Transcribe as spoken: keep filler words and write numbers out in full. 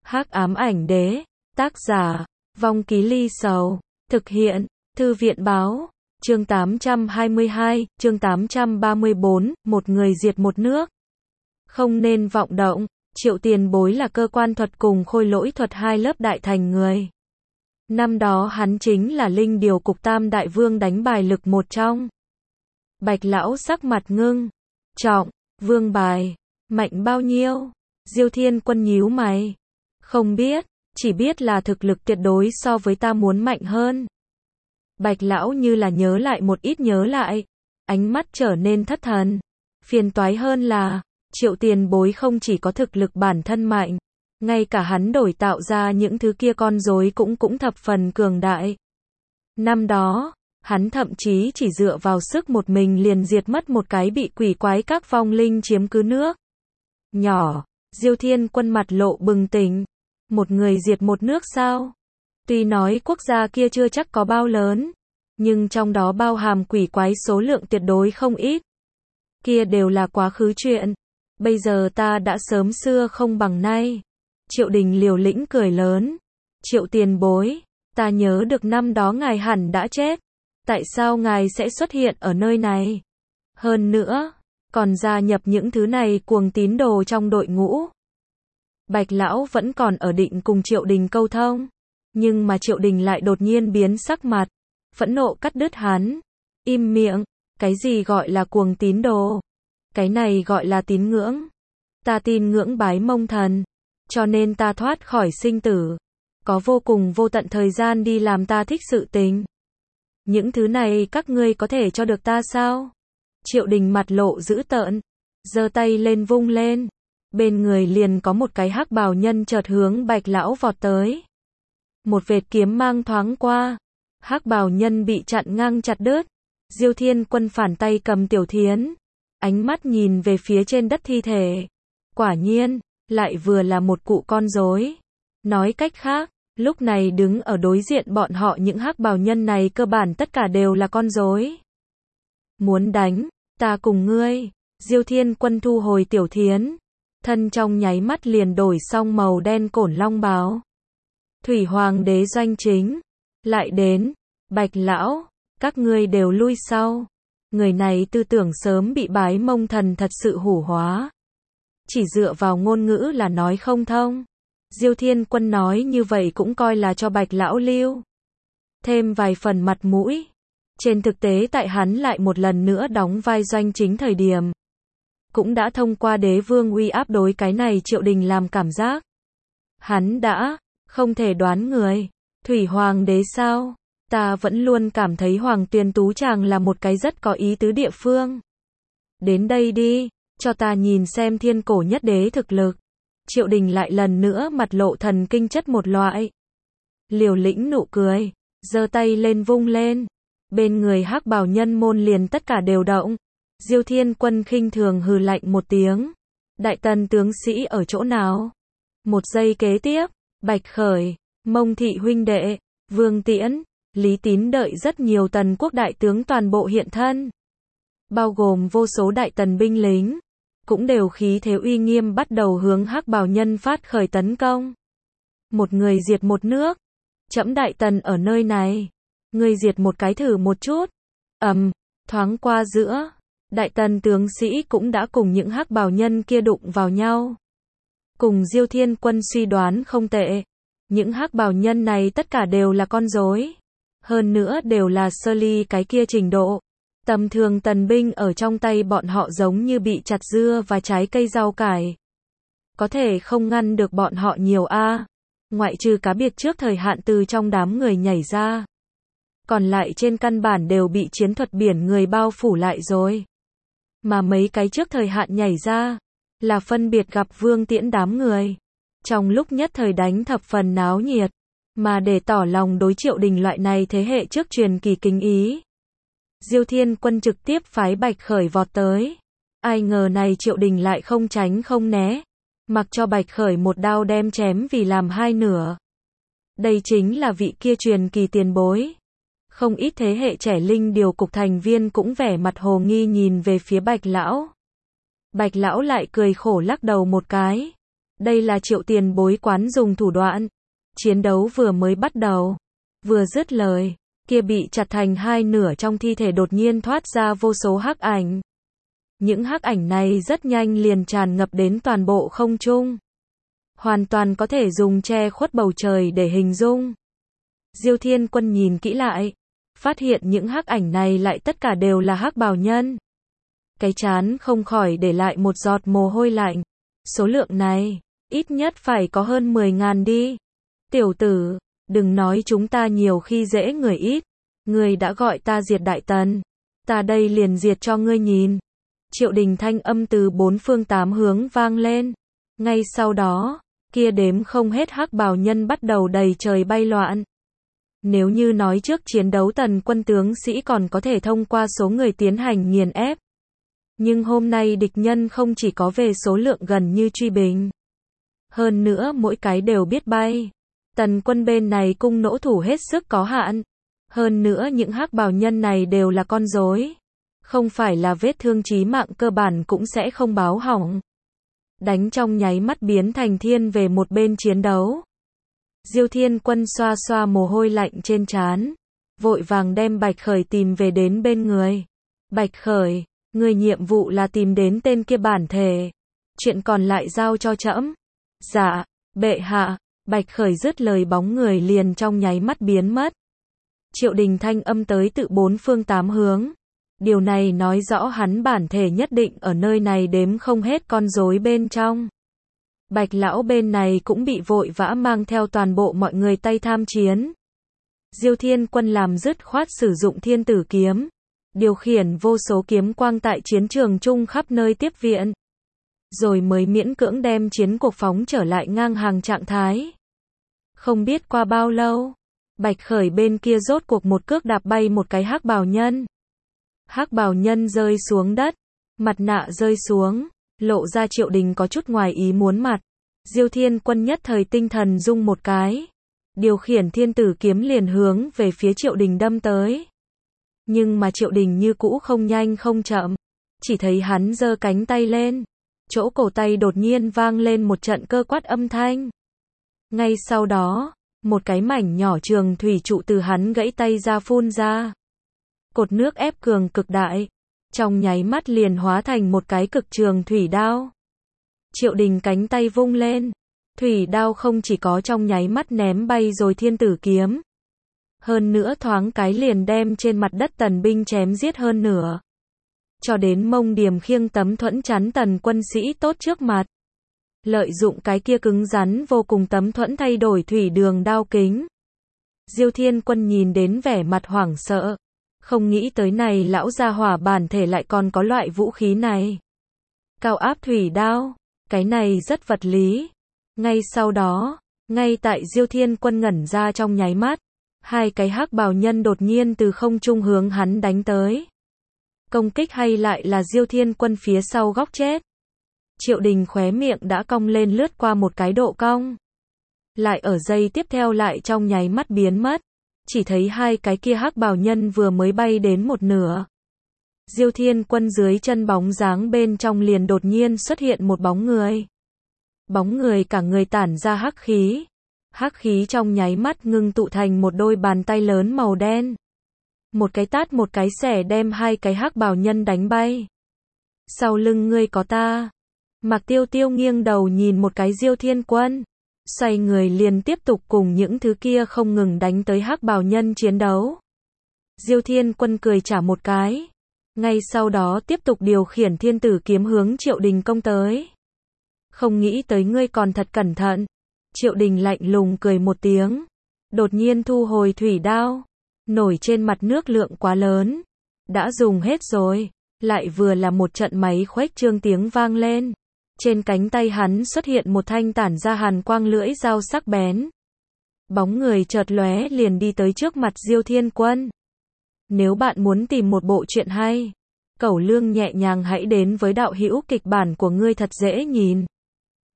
Hắc ám ảnh đế, tác giả, Vong Ký Ly Sầu, thực hiện, Thư viện báo, chương tám trăm hai mươi hai, chương tám trăm ba mươi bốn, một người diệt một nước. Không nên vọng động, Triệu Tiền Bối là cơ quan thuật cùng khôi lỗi thuật hai lớp đại thành người. Năm đó hắn chính là linh điều cục tam đại vương đánh bài lực một trong. Bạch lão sắc mặt ngưng, trọng, vương bài, mạnh bao nhiêu? Diêu Thiên Quân nhíu mày. Không biết, chỉ biết là thực lực tuyệt đối so với ta muốn mạnh hơn. Bạch lão như là nhớ lại một ít nhớ lại, ánh mắt trở nên thất thần. Phiền toái hơn là, Triệu Tiền Bối không chỉ có thực lực bản thân mạnh, ngay cả hắn đổi tạo ra những thứ kia con rối cũng cũng thập phần cường đại. Năm đó, hắn thậm chí chỉ dựa vào sức một mình liền diệt mất một cái bị quỷ quái các vong linh chiếm cứ nước nhỏ. Diêu Thiên Quân mặt lộ bừng tỉnh. Một người diệt một nước sao? Tuy nói quốc gia kia chưa chắc có bao lớn, nhưng trong đó bao hàm quỷ quái số lượng tuyệt đối không ít. Kia đều là quá khứ chuyện. Bây giờ ta đã sớm xưa không bằng nay. Triệu Đình liều lĩnh cười lớn. Triệu Tiền Bối, ta nhớ được năm đó ngài hẳn đã chết. Tại sao ngài sẽ xuất hiện ở nơi này? Hơn nữa, còn gia nhập những thứ này cuồng tín đồ trong đội ngũ. Bạch lão vẫn còn ở định cùng Triệu Đình câu thông, nhưng mà Triệu Đình lại đột nhiên biến sắc mặt, phẫn nộ cắt đứt hắn. Im miệng, cái gì gọi là cuồng tín đồ? Cái này gọi là tín ngưỡng. Ta tin ngưỡng bái mông thần, cho nên ta thoát khỏi sinh tử, có vô cùng vô tận thời gian đi làm ta thích sự tình. Những thứ này các ngươi có thể cho được ta sao? Triệu Đình mặt lộ dữ tợn, giơ tay lên vung lên. Bên người liền có một cái hắc bào nhân chợt hướng Bạch lão vọt tới. Một vệt kiếm mang thoáng qua, hắc bào nhân bị chặn ngang chặt đứt. Diêu Thiên Quân phản tay cầm Tiểu Thiến, ánh mắt nhìn về phía trên đất thi thể. Quả nhiên, lại vừa là một cụ con rối. Nói cách khác, lúc này đứng ở đối diện bọn họ những hắc bào nhân này cơ bản tất cả đều là con rối. Muốn đánh, ta cùng ngươi. Diêu Thiên Quân thu hồi Tiểu Thiến, thân trong nháy mắt liền đổi xong màu đen cổn long bào. Thủy Hoàng đế doanh chính, lại đến. Bạch lão, các ngươi đều lui sau. Người này tư tưởng sớm bị bái mông thần thật sự hủ hóa. Chỉ dựa vào ngôn ngữ là nói không thông. Diêu Thiên Quân nói như vậy cũng coi là cho Bạch lão lưu thêm vài phần mặt mũi. Trên thực tế tại hắn lại một lần nữa đóng vai doanh chính thời điểm, cũng đã thông qua đế vương uy áp đối cái này Triệu Đình làm cảm giác. Hắn đã không thể đoán người. Thủy Hoàng đế sao? Ta vẫn luôn cảm thấy Hoàng Tuyền Tú chàng là một cái rất có ý tứ địa phương. Đến đây đi, cho ta nhìn xem thiên cổ nhất đế thực lực. Triệu Đình lại lần nữa mặt lộ thần kinh chất một loại. Liều lĩnh nụ cười, giơ tay lên vung lên. Bên người hắc bào nhân môn liền tất cả đều động. Diêu Thiên Quân khinh thường hừ lạnh một tiếng. Đại tần tướng sĩ ở chỗ nào? Một giây kế tiếp, Bạch Khởi, Mông thị huynh đệ, Vương Tiễn, Lý Tín đợi rất nhiều tần quốc đại tướng toàn bộ hiện thân. Bao gồm vô số đại tần binh lính, cũng đều khí thế uy nghiêm bắt đầu hướng hắc bào nhân phát khởi tấn công. Một người diệt một nước. Trẫm đại tần ở nơi này. Ngươi diệt một cái thử một chút. Ầm, um, thoáng qua giữa. Đại tần tướng sĩ cũng đã cùng những hắc bào nhân kia đụng vào nhau. Cùng Diêu Thiên Quân suy đoán không tệ. Những hắc bào nhân này tất cả đều là con rối. Hơn nữa đều là sơ ly cái kia trình độ. Tầm thường tần binh ở trong tay bọn họ giống như bị chặt dưa và trái cây rau cải. Có thể không ngăn được bọn họ nhiều a. Ngoại trừ cá biệt trước thời hạn từ trong đám người nhảy ra. Còn lại trên căn bản đều bị chiến thuật biển người bao phủ lại rồi. Mà mấy cái trước thời hạn nhảy ra, là phân biệt gặp Vương Tiễn đám người. Trong lúc nhất thời đánh thập phần náo nhiệt, mà để tỏ lòng đối Triệu Đình loại này thế hệ trước truyền kỳ kính ý. Diêu Thiên Quân trực tiếp phái Bạch Khởi vọt tới. Ai ngờ này Triệu Đình lại không tránh không né, mặc cho Bạch Khởi một đao đem chém vì làm hai nửa. Đây chính là vị kia truyền kỳ tiền bối. Không ít thế hệ trẻ linh điều cục thành viên cũng vẻ mặt hồ nghi nhìn về phía Bạch lão. Bạch lão lại cười khổ lắc đầu một cái. Đây là Triệu tiền bối quán dùng thủ đoạn. Chiến đấu vừa mới bắt đầu. Vừa dứt lời, kia bị chặt thành hai nửa trong thi thể đột nhiên thoát ra vô số hắc ảnh. Những hắc ảnh này rất nhanh liền tràn ngập đến toàn bộ không trung. Hoàn toàn có thể dùng che khuất bầu trời để hình dung. Diêu Thiên Quân nhìn kỹ lại, phát hiện những hắc ảnh này lại tất cả đều là hắc bào nhân. Cái trán không khỏi để lại một giọt mồ hôi lạnh. Số lượng này, ít nhất phải có hơn mười ngàn đi. Tiểu tử, đừng nói chúng ta nhiều khi dễ người ít. Ngươi đã gọi ta diệt Đại Tần. Ta đây liền diệt cho ngươi nhìn. Triệu Đình thanh âm từ bốn phương tám hướng vang lên. Ngay sau đó, kia đếm không hết hắc bào nhân bắt đầu đầy trời bay loạn. Nếu như nói trước chiến đấu Tần quân tướng sĩ còn có thể thông qua số người tiến hành nghiền ép. Nhưng hôm nay địch nhân không chỉ có về số lượng gần như truy bình. Hơn nữa mỗi cái đều biết bay. Tần quân bên này cung nỗ thủ hết sức có hạn. Hơn nữa những hắc bào nhân này đều là con rối. Không phải là vết thương chí mạng cơ bản cũng sẽ không báo hỏng. Đánh trong nháy mắt biến thành thiên về một bên chiến đấu. Diêu Thiên Quân xoa xoa mồ hôi lạnh trên trán. Vội vàng đem Bạch Khởi tìm về đến bên người. Bạch Khởi, người nhiệm vụ là tìm đến tên kia bản thể. Chuyện còn lại giao cho trẫm. Dạ, bệ hạ. Bạch Khởi dứt lời bóng người liền trong nháy mắt biến mất. Triệu Đình thanh âm tới tự bốn phương tám hướng. Điều này nói rõ hắn bản thể nhất định ở nơi này đếm không hết con rối bên trong. Bạch lão bên này cũng bị vội vã mang theo toàn bộ mọi người tay tham chiến. Diêu Thiên Quân làm dứt khoát sử dụng thiên tử kiếm. Điều khiển vô số kiếm quang tại chiến trường chung khắp nơi tiếp viện. Rồi mới miễn cưỡng đem chiến cuộc phóng trở lại ngang hàng trạng thái. Không biết qua bao lâu, Bạch Khởi bên kia rốt cuộc một cước đạp bay một cái hắc bào nhân. Hắc bào nhân rơi xuống đất, mặt nạ rơi xuống, lộ ra Triệu Đình có chút ngoài ý muốn mặt. Diêu Thiên Quân nhất thời tinh thần rung một cái, điều khiển thiên tử kiếm liền hướng về phía Triệu Đình đâm tới. Nhưng mà Triệu Đình như cũ không nhanh không chậm, chỉ thấy hắn giơ cánh tay lên, chỗ cổ tay đột nhiên vang lên một trận cơ quát âm thanh. Ngay sau đó, một cái mảnh nhỏ trường thủy trụ từ hắn gãy tay ra phun ra. Cột nước ép cường cực đại, trong nháy mắt liền hóa thành một cái cực trường thủy đao. Triệu Đình cánh tay vung lên, thủy đao không chỉ có trong nháy mắt ném bay rồi thiên tử kiếm. Hơn nữa thoáng cái liền đem trên mặt đất tần binh chém giết hơn nửa. Cho đến Mông Điềm khiêng tấm thuẫn chắn tần quân sĩ tốt trước mặt. Lợi dụng cái kia cứng rắn vô cùng tấm thuẫn thay đổi thủy đường đao kính. Diêu Thiên Quân nhìn đến vẻ mặt hoảng sợ. Không nghĩ tới này lão gia hỏa bản thể lại còn có loại vũ khí này. Cao áp thủy đao, cái này rất vật lý. Ngay sau đó, ngay tại Diêu Thiên Quân ngẩn ra trong nháy mắt, hai cái hắc bào nhân đột nhiên từ không trung hướng hắn đánh tới. Công kích hay lại là Diêu Thiên Quân phía sau góc chết. Triệu Đình khóe miệng đã cong lên lướt qua một cái độ cong. Lại ở giây tiếp theo lại trong nháy mắt biến mất. Chỉ thấy hai cái kia hắc bào nhân vừa mới bay đến một nửa. Diêu Thiên Quân dưới chân bóng dáng bên trong liền đột nhiên xuất hiện một bóng người. Bóng người cả người tản ra hắc khí. Hắc khí trong nháy mắt ngưng tụ thành một đôi bàn tay lớn màu đen. Một cái tát một cái xẻ đem hai cái hắc bào nhân đánh bay. Sau lưng ngươi có ta. Mạc Tiêu Tiêu nghiêng đầu nhìn một cái Diêu Thiên Quân. Xoay người liền tiếp tục cùng những thứ kia không ngừng đánh tới hắc bào nhân chiến đấu. Diêu Thiên Quân cười trả một cái. Ngay sau đó tiếp tục điều khiển thiên tử kiếm hướng Triệu Đình công tới. Không nghĩ tới ngươi còn thật cẩn thận. Triệu Đình lạnh lùng cười một tiếng. Đột nhiên thu hồi thủy đao. Nổi trên mặt nước lượng quá lớn. Đã dùng hết rồi. Lại vừa là một trận máy khuếch trương tiếng vang lên. Trên cánh tay hắn xuất hiện một thanh tản ra hàn quang lưỡi dao sắc bén. Bóng người chợt lóe liền đi tới trước mặt Diêu Thiên Quân. Nếu bạn muốn tìm một bộ truyện hay, Cẩu Lương nhẹ nhàng hãy đến với đạo hữu kịch bản của ngươi thật dễ nhìn.